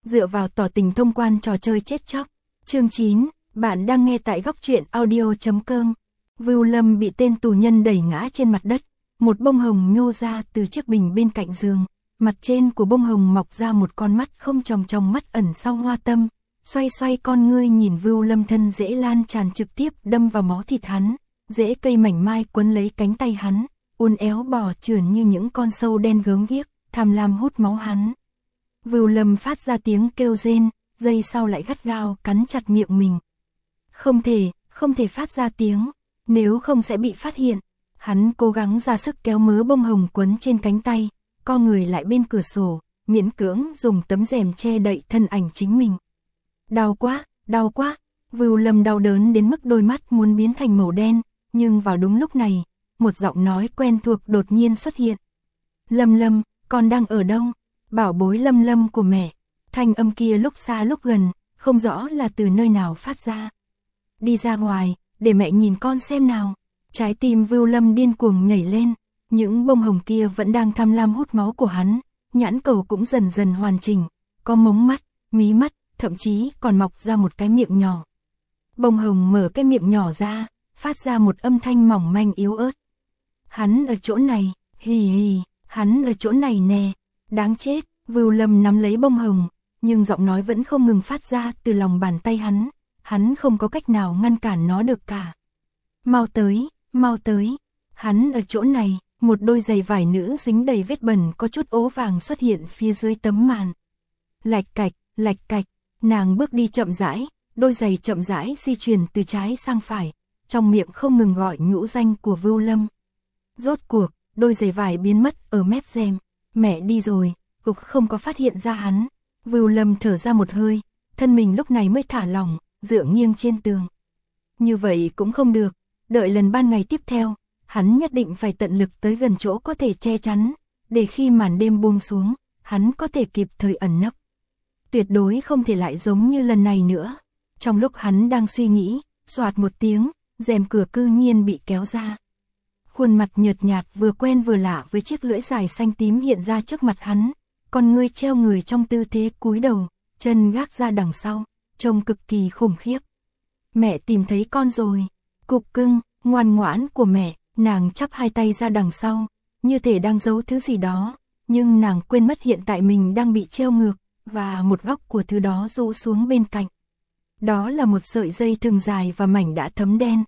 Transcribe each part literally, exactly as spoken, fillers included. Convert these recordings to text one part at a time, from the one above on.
dựa vào tỏ tình thông quan trò chơi chết chóc. Chương chín, bạn đang nghe tại góc truyện audio chấm com. Vưu Lâm bị tên tù nhân đẩy ngã trên mặt đất, một bông hồng nhô ra từ chiếc bình bên cạnh giường, mặt trên của bông hồng mọc ra một con mắt không tròng tròng mắt ẩn sau hoa tâm, xoay xoay con ngươi nhìn Vưu Lâm, thân rễ lan tràn trực tiếp đâm vào máu thịt hắn, rễ cây mảnh mai quấn lấy cánh tay hắn, uốn éo bò trườn như những con sâu đen gớm ghiếc, tham lam hút máu hắn. Vưu Lâm phát ra tiếng kêu rên, giây sau lại gắt gao cắn chặt miệng mình. Không thể, không thể phát ra tiếng, nếu không sẽ bị phát hiện. Hắn cố gắng ra sức kéo mớ bông hồng quấn trên cánh tay, co người lại bên cửa sổ, miễn cưỡng dùng tấm rèm che đậy thân ảnh chính mình. Đau quá, đau quá, Vưu Lâm đau đớn đến mức đôi mắt muốn biến thành màu đen, nhưng vào đúng lúc này, một giọng nói quen thuộc đột nhiên xuất hiện. Lâm Lâm, con đang ở đâu? Bảo bối Lâm Lâm của mẹ. Thanh âm kia lúc xa lúc gần, không rõ là từ nơi nào phát ra. Đi ra ngoài, để mẹ nhìn con xem nào. Trái tim Vưu Lâm điên cuồng nhảy lên, những bông hồng kia vẫn đang tham lam hút máu của hắn, nhãn cầu cũng dần dần hoàn chỉnh, có mống mắt, mí mắt, thậm chí còn mọc ra một cái miệng nhỏ. Bông hồng mở cái miệng nhỏ ra, phát ra một âm thanh mỏng manh yếu ớt. Hắn ở chỗ này, hì hì, hắn ở chỗ này nè, đáng chết. Vưu Lâm nắm lấy bông hồng, nhưng giọng nói vẫn không ngừng phát ra từ lòng bàn tay hắn, hắn không có cách nào ngăn cản nó được cả. Mau tới, mau tới, hắn ở chỗ này. Một đôi giày vải nữ dính đầy vết bẩn có chút ố vàng xuất hiện phía dưới tấm màn. Lạch cạch, lạch cạch, nàng bước đi chậm rãi, đôi giày chậm rãi di chuyển từ trái sang phải, trong miệng không ngừng gọi nhũ danh của Vưu Lâm. Rốt cuộc, đôi giày vải biến mất ở mép rèm, mẹ đi rồi, cục không có phát hiện ra hắn. Vưu Lâm thở ra một hơi, thân mình lúc này mới thả lỏng, dựa nghiêng trên tường. Như vậy cũng không được, đợi lần ban ngày tiếp theo, hắn nhất định phải tận lực tới gần chỗ có thể che chắn, để khi màn đêm buông xuống, hắn có thể kịp thời ẩn nấp. Tuyệt đối không thể lại giống như lần này nữa. Trong lúc hắn đang suy nghĩ, xoạt một tiếng, rèm cửa cư nhiên bị kéo ra. Khuôn mặt nhợt nhạt vừa quen vừa lạ với chiếc lưỡi dài xanh tím hiện ra trước mặt hắn, con ngươi treo người trong tư thế cúi đầu, chân gác ra đằng sau, trông cực kỳ khủng khiếp. Mẹ tìm thấy con rồi, cục cưng, ngoan ngoãn của mẹ. Nàng chắp hai tay ra đằng sau, như thể đang giấu thứ gì đó, nhưng nàng quên mất hiện tại mình đang bị treo ngược, và một góc của thứ đó rũ xuống bên cạnh. Đó là một sợi dây thừng dài và mảnh đã thấm đen.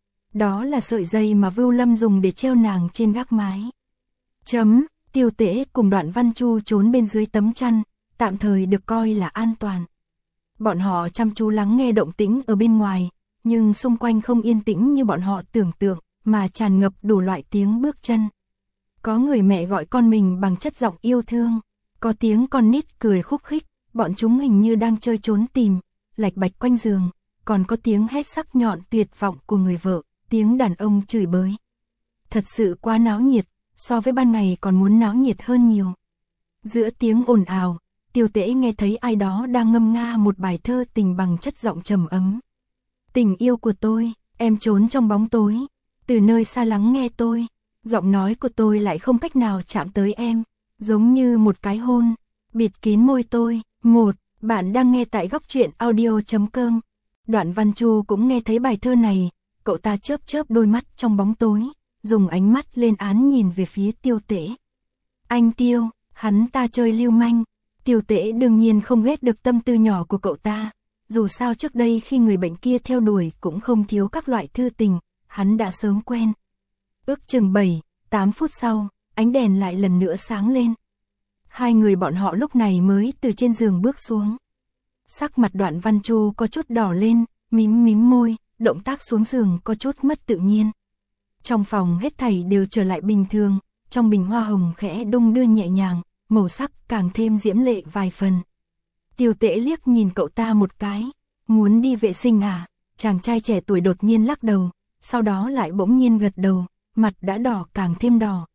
Đó là sợi dây mà Vưu Lâm dùng để treo nàng trên gác mái. Chấm, Tiêu Tễ cùng Đoạn Văn Chu trốn bên dưới tấm chăn, tạm thời được coi là an toàn. Bọn họ chăm chú lắng nghe động tĩnh ở bên ngoài, nhưng xung quanh không yên tĩnh như bọn họ tưởng tượng, mà tràn ngập đủ loại tiếng bước chân. Có người mẹ gọi con mình bằng chất giọng yêu thương, có tiếng con nít cười khúc khích, bọn chúng hình như đang chơi trốn tìm, lạch bạch quanh giường, còn có tiếng hét sắc nhọn tuyệt vọng của người vợ, tiếng đàn ông chửi bới. Thật sự quá náo nhiệt, so với ban ngày còn muốn náo nhiệt hơn nhiều. Giữa tiếng ồn ào, Tiêu Tễ nghe thấy ai đó đang ngâm nga một bài thơ tình bằng chất giọng trầm ấm. Tình yêu của tôi, em trốn trong bóng tối, từ nơi xa lắng nghe tôi, giọng nói của tôi lại không cách nào chạm tới em, giống như một cái hôn, bịt kín môi tôi. Một, bạn đang nghe tại góc truyện audio chấm com. Đoạn Văn Chu cũng nghe thấy bài thơ này, cậu ta chớp chớp đôi mắt trong bóng tối, dùng ánh mắt lên án nhìn về phía Tiêu Tễ. Anh Tiêu, hắn ta chơi lưu manh. Tiêu Tễ đương nhiên không ghét được tâm tư nhỏ của cậu ta, dù sao trước đây khi người bệnh kia theo đuổi cũng không thiếu các loại thư tình, hắn đã sớm quen. Ước chừng bảy, tám phút sau, ánh đèn lại lần nữa sáng lên. Hai người bọn họ lúc này mới từ trên giường bước xuống. Sắc mặt Đoạn Văn Chu có chút đỏ lên, mím mím môi, động tác xuống giường có chút mất tự nhiên. Trong phòng hết thảy đều trở lại bình thường, trong bình hoa hồng khẽ đung đưa nhẹ nhàng, màu sắc càng thêm diễm lệ vài phần. Tiêu Tễ liếc nhìn cậu ta một cái, muốn đi vệ sinh à? Chàng trai trẻ tuổi đột nhiên lắc đầu, sau đó lại bỗng nhiên gật đầu, mặt đã đỏ càng thêm đỏ.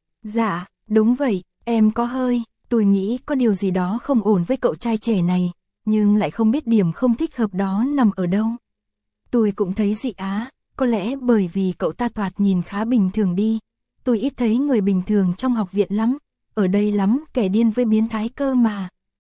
Dạ, đúng vậy, em có hơi, tôi nghĩ có điều gì đó không ổn với cậu trai trẻ này, nhưng lại không biết điểm không thích hợp đó nằm ở đâu. Tôi cũng thấy dị á, có lẽ bởi vì cậu ta thoạt nhìn khá bình thường đi, tôi ít thấy người bình thường trong học viện lắm, ở đây lắm kẻ điên với biến thái cơ mà,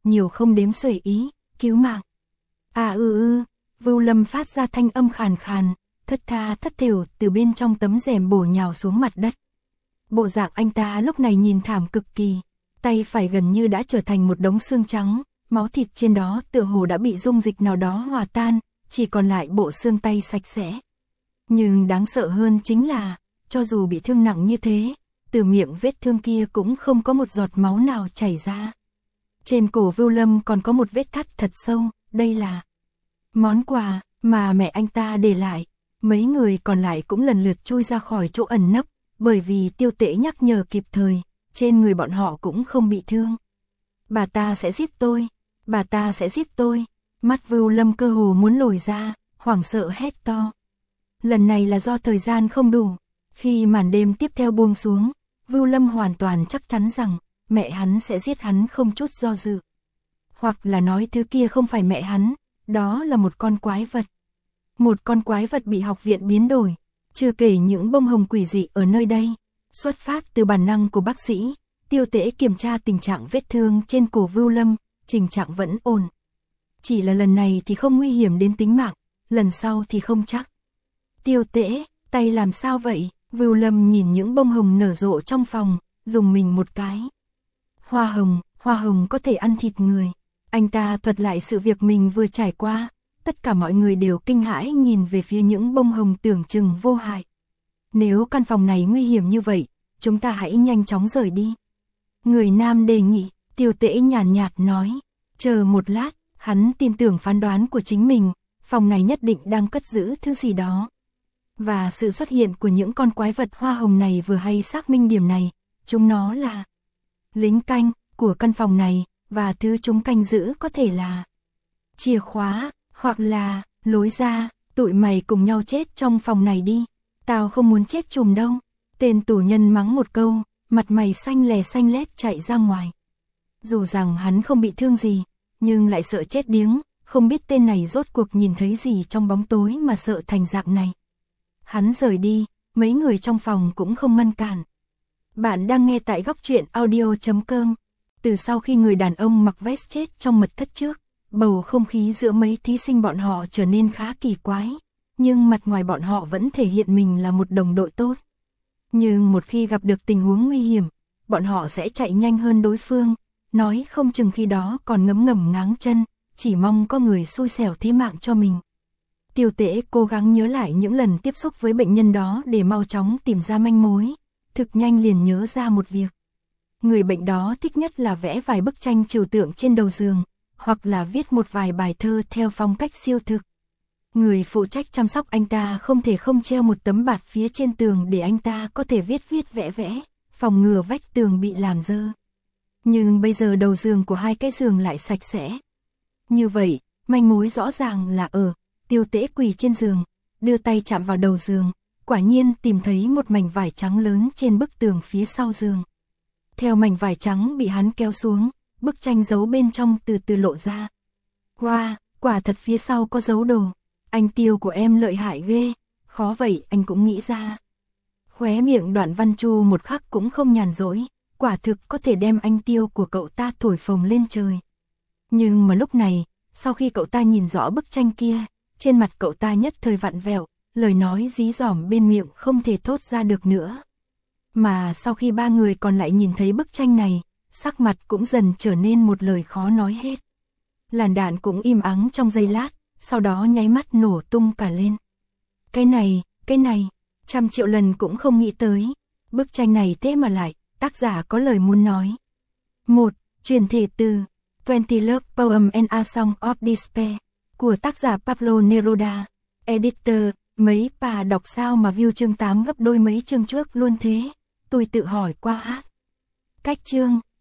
nhiều không đếm xuể ý, cứu mạng. À ư ư, Vưu Lâm phát ra thanh âm khàn khàn, thất tha thất thểu từ bên trong tấm rèm bổ nhào xuống mặt đất. Bộ dạng anh ta lúc này nhìn thảm cực kỳ, tay phải gần như đã trở thành một đống xương trắng, máu thịt trên đó tựa hồ đã bị dung dịch nào đó hòa tan, chỉ còn lại bộ xương tay sạch sẽ. Nhưng đáng sợ hơn chính là, cho dù bị thương nặng như thế, từ miệng vết thương kia cũng không có một giọt máu nào chảy ra. Trên cổ Vưu Lâm còn có một vết thắt thật sâu, đây là món quà mà mẹ anh ta để lại. Mấy người còn lại cũng lần lượt chui ra khỏi chỗ ẩn nấp, bởi vì Tiêu Tễ nhắc nhở kịp thời, trên người bọn họ cũng không bị thương. Bà ta sẽ giết tôi, bà ta sẽ giết tôi. Mắt Vưu Lâm cơ hồ muốn lồi ra, hoảng sợ hét to. Lần này là do thời gian không đủ. Khi màn đêm tiếp theo buông xuống, Vưu Lâm hoàn toàn chắc chắn rằng mẹ hắn sẽ giết hắn không chút do dự. Hoặc là nói thứ kia không phải mẹ hắn, đó là một con quái vật. Một con quái vật bị học viện biến đổi, chưa kể những bông hồng quỷ dị ở nơi đây. Xuất phát từ bản năng của bác sĩ, Tiêu Tễ kiểm tra tình trạng vết thương trên cổ Vưu Lâm, tình trạng vẫn ổn. Chỉ là lần này thì không nguy hiểm đến tính mạng, lần sau thì không chắc. Tiêu Tễ, tay làm sao vậy? Vưu Lâm nhìn những bông hồng nở rộ trong phòng, dùng mình một cái. Hoa hồng, hoa hồng có thể ăn thịt người. Anh ta thuật lại sự việc mình vừa trải qua, tất cả mọi người đều kinh hãi nhìn về phía những bông hồng tưởng chừng vô hại. Nếu căn phòng này nguy hiểm như vậy, chúng ta hãy nhanh chóng rời đi. Người nam đề nghị, Tiêu Tễ nhàn nhạt nói, chờ một lát, hắn tin tưởng phán đoán của chính mình, phòng này nhất định đang cất giữ thứ gì đó. Và sự xuất hiện của những con quái vật hoa hồng này vừa hay xác minh điểm này, chúng nó là lính canh của căn phòng này, và thứ chúng canh giữ có thể là chìa khóa, hoặc là lối ra. Tụi mày cùng nhau chết trong phòng này đi, tao không muốn chết chùm đâu. Tên tù nhân mắng một câu, mặt mày xanh lè xanh lét chạy ra ngoài. Dù rằng hắn không bị thương gì, nhưng lại sợ chết điếng, không biết tên này rốt cuộc nhìn thấy gì trong bóng tối mà sợ thành dạng này. Hắn rời đi, mấy người trong phòng cũng không ngăn cản. Bạn đang nghe tại góc truyện audio chấm com. Từ sau khi người đàn ông mặc vest chết trong mật thất trước, bầu không khí giữa mấy thí sinh bọn họ trở nên khá kỳ quái, nhưng mặt ngoài bọn họ vẫn thể hiện mình là một đồng đội tốt. Nhưng một khi gặp được tình huống nguy hiểm, bọn họ sẽ chạy nhanh hơn đối phương, nói không chừng khi đó còn ngấm ngầm ngáng chân, chỉ mong có người xui xẻo thế mạng cho mình. Tiêu Tễ cố gắng nhớ lại những lần tiếp xúc với bệnh nhân đó để mau chóng tìm ra manh mối, thực nhanh liền nhớ ra một việc. Người bệnh đó thích nhất là vẽ vài bức tranh trừu tượng trên đầu giường, hoặc là viết một vài bài thơ theo phong cách siêu thực. Người phụ trách chăm sóc anh ta không thể không treo một tấm bạt phía trên tường để anh ta có thể viết viết vẽ vẽ, phòng ngừa vách tường bị làm dơ. Nhưng bây giờ đầu giường của hai cái giường lại sạch sẽ. Như vậy, manh mối rõ ràng là ở Tiêu Tễ quỳ trên giường, đưa tay chạm vào đầu giường, quả nhiên tìm thấy một mảnh vải trắng lớn trên bức tường phía sau giường. Theo mảnh vải trắng bị hắn kéo xuống, bức tranh giấu bên trong từ từ lộ ra. Wow, quả thật phía sau có dấu đồ. Anh Tiêu của em lợi hại ghê, khó vậy anh cũng nghĩ ra. Khóe miệng Đoạn Văn Chu một khắc cũng không nhàn rỗi, quả thực có thể đem anh Tiêu của cậu ta thổi phồng lên trời. Nhưng mà lúc này, sau khi cậu ta nhìn rõ bức tranh kia, trên mặt cậu ta nhất thời vặn vẹo, lời nói dí dỏm bên miệng không thể thốt ra được nữa. Mà sau khi ba người còn lại nhìn thấy bức tranh này, sắc mặt cũng dần trở nên một lời khó nói hết. Làn đạn cũng im ắng trong giây lát, sau đó nháy mắt nổ tung cả lên. Cái này, cái này, trăm triệu lần cũng không nghĩ tới. Bức tranh này thế mà lại, tác giả có lời muốn nói. một. Truyền thể từ twenty Love Poem and a Song of Despair của tác giả Pablo Neruda. Editor, mấy bà đọc sao mà view chương tám gấp đôi mấy chương trước luôn thế? Tôi tự hỏi qua hát. Cách chương